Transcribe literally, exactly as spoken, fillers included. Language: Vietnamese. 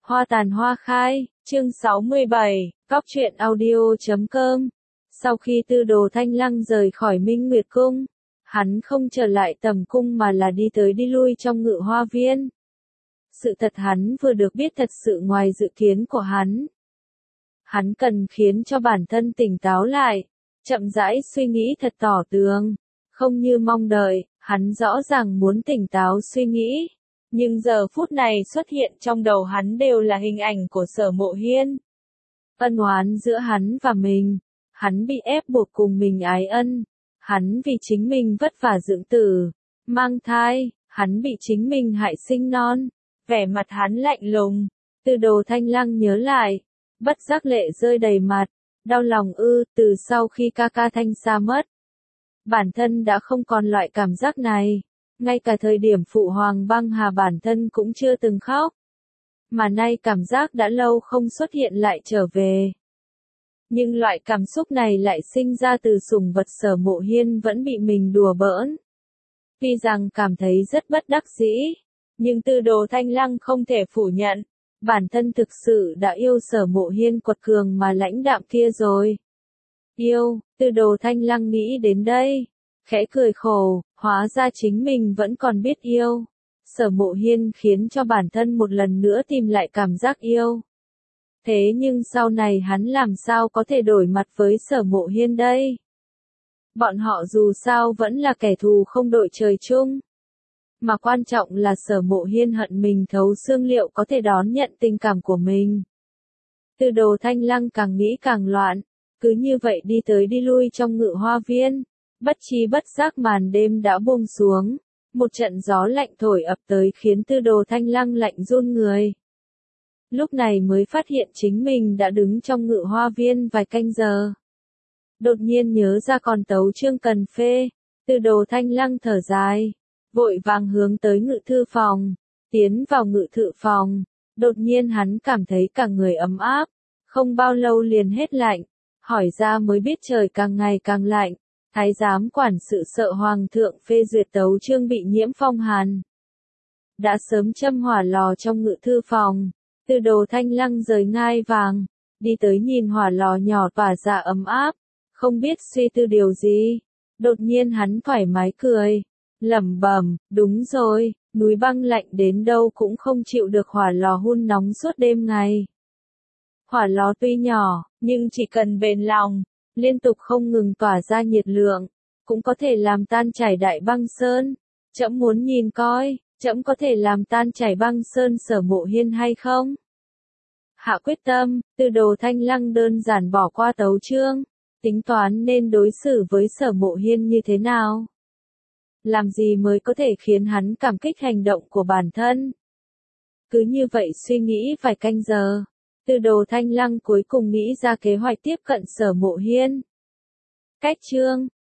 Hoa tàn hoa khai, chương sáu mươi bảy, Cóc truyện audio chấm com. Sau khi Tư Đồ Thanh Lăng rời khỏi Minh Nguyệt Cung, hắn không trở lại tầm cung mà là đi tới đi lui trong Ngự Hoa Viên. Sự thật hắn vừa được biết thật sự ngoài dự kiến của hắn. Hắn cần khiến cho bản thân tỉnh táo lại, chậm rãi suy nghĩ thật tỏ tường, không như mong đợi, hắn rõ ràng muốn tỉnh táo suy nghĩ. Nhưng giờ phút này xuất hiện trong đầu hắn đều là hình ảnh của Sở Mộ Hiên. Ân oán giữa hắn và mình, hắn bị ép buộc cùng mình ái ân, hắn vì chính mình vất vả dưỡng tử, mang thai, hắn bị chính mình hại sinh non, vẻ mặt hắn lạnh lùng. Tư Đồ Thanh Lăng nhớ lại, bất giác lệ rơi đầy mặt, đau lòng ư, từ sau khi ca ca Thanh Sa mất, bản thân đã không còn loại cảm giác này. Ngay cả thời điểm phụ hoàng băng hà bản thân cũng chưa từng khóc. Mà nay cảm giác đã lâu không xuất hiện lại trở về. Nhưng loại cảm xúc này lại sinh ra từ sủng vật Sở Mộ Hiên vẫn bị mình đùa bỡn. Tuy rằng cảm thấy rất bất đắc dĩ, nhưng Tư Đồ Thanh Lăng không thể phủ nhận, bản thân thực sự đã yêu Sở Mộ Hiên quật cường mà lãnh đạm kia rồi. Yêu, Tư Đồ Thanh Lăng nghĩ đến đây, khẽ cười khổ, hóa ra chính mình vẫn còn biết yêu. Sở Mộ Hiên khiến cho bản thân một lần nữa tìm lại cảm giác yêu. Thế nhưng sau này hắn làm sao có thể đổi mặt với Sở Mộ Hiên đây? Bọn họ dù sao vẫn là kẻ thù không đội trời chung. Mà quan trọng là Sở Mộ Hiên hận mình thấu xương liệu có thể đón nhận tình cảm của mình. Tư Đồ Thanh Lăng càng nghĩ càng loạn, cứ như vậy đi tới đi lui trong Ngự Hoa Viên. Bất chi bất giác màn đêm đã buông xuống, một trận gió lạnh thổi ập tới khiến Tư Đồ Thanh Lăng lạnh run người. Lúc này mới phát hiện chính mình đã đứng trong Ngự Hoa Viên vài canh giờ. Đột nhiên nhớ ra còn tấu chương cần phê, Tư Đồ Thanh Lăng thở dài, vội vàng hướng tới ngự thư phòng, tiến vào ngự thư phòng, đột nhiên hắn cảm thấy cả người ấm áp, không bao lâu liền hết lạnh, hỏi ra mới biết trời càng ngày càng lạnh. Thái giám quản sự sợ hoàng thượng phê duyệt tấu chương bị nhiễm phong hàn. Đã sớm châm hỏa lò trong ngự thư phòng, Tư Đồ Thanh Lăng rời ngai vàng, đi tới nhìn hỏa lò nhỏ tỏa ra ấm áp, không biết suy tư điều gì. Đột nhiên hắn thoải mái cười, lẩm bẩm, đúng rồi, núi băng lạnh đến đâu cũng không chịu được hỏa lò hun nóng suốt đêm ngày. Hỏa lò tuy nhỏ, nhưng chỉ cần bền lòng, liên tục không ngừng tỏa ra nhiệt lượng, cũng có thể làm tan chảy đại băng sơn. Trẫm muốn nhìn coi, trẫm có thể làm tan chảy băng sơn Sở Mộ Hiên hay không? Hạ quyết tâm, Tư Đồ Thanh Lăng đơn giản bỏ qua tấu chương, tính toán nên đối xử với Sở Mộ Hiên như thế nào? Làm gì mới có thể khiến hắn cảm kích hành động của bản thân? Cứ như vậy suy nghĩ vài canh giờ. Tư Đồ Thanh Lăng cuối cùng nghĩ ra kế hoạch tiếp cận Sở Mộ Hiên. Cách chương,